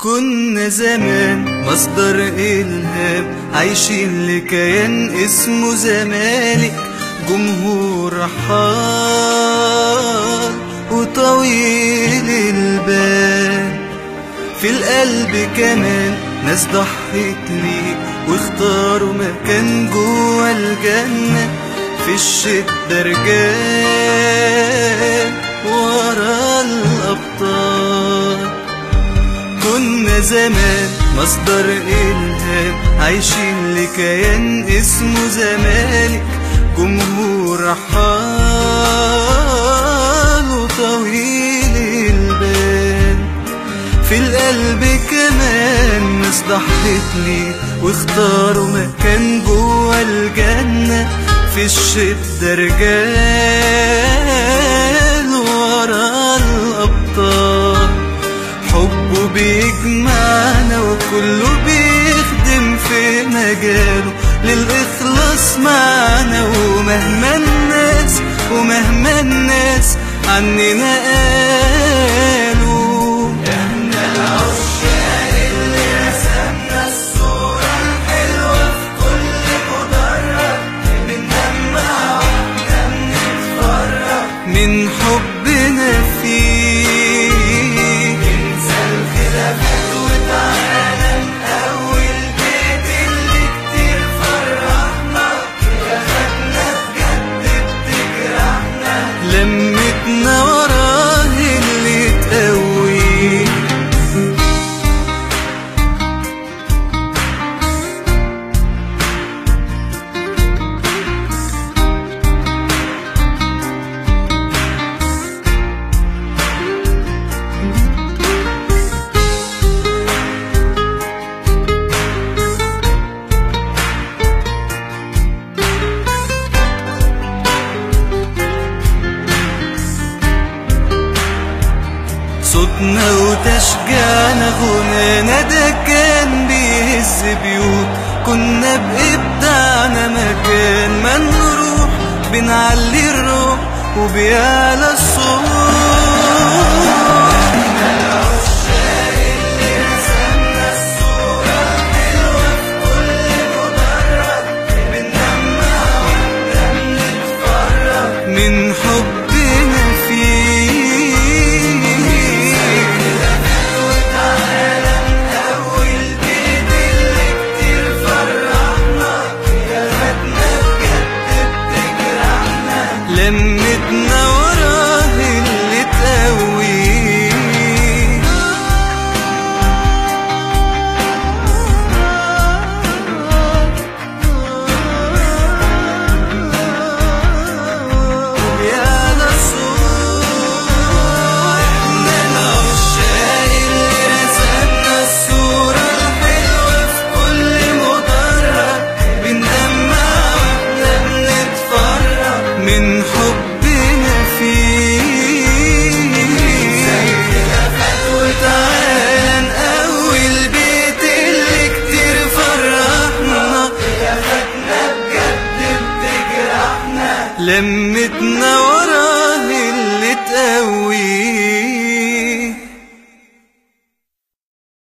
كنا زمان مصدر إلهام، عايشين لكيان اسمه زمالك. جمهور رحال وطويل البال، في القلب كمان ناس ضحت ليه واختاروا مكان جوا الجنة. في الشدة رجال ورا الأبطال. كنا زمان مصدر إلهام، عايشين لكيان اسمه زمالك. جمهور رحال وطويل البال، في القلب كمان ناس ضحت ليه واختاروا مكان جوا الجنة. في الشدة رجال ورا الأبطال. حبه بيجمعنا وكله بيخدم في مجاله، للإخلاص معنا. ومهما الناس عننا قالوا، احنا العشاق اللي رسمنا الصورة الحلوة في كل مدرج. بنجمع واحنا بنتفرج من حبنا فيه. انسى الخلافات وتعالى نقوي البيت اللي كتير فرحنا. خلافاتنا بجد بتجرحنا، لمتنا وراه اللي تقويه. صوتنا وتشجيعنا غنانا ده كان بيهز بيوت. كنا بإبداعنا مكان ما نروح بنعلي الروح وبيعلى الصوت. احنا العشاق اللي رسمنا الصورة الحلوة في كل مدرج. بنجمع واحنا بنتفرج من حبنا فيه. لمتنا وراه اللي تقويه. وبيعلى الصوت. احنا العشاق اللي رسمنا الصورة الحلوة في كل مدرج. بنجمع واحنا بنتفرج من حبنا فيه. وتعالى نقوي البيت اللي كتير فرحنا. خلافاتنا بجد بتجرحنا،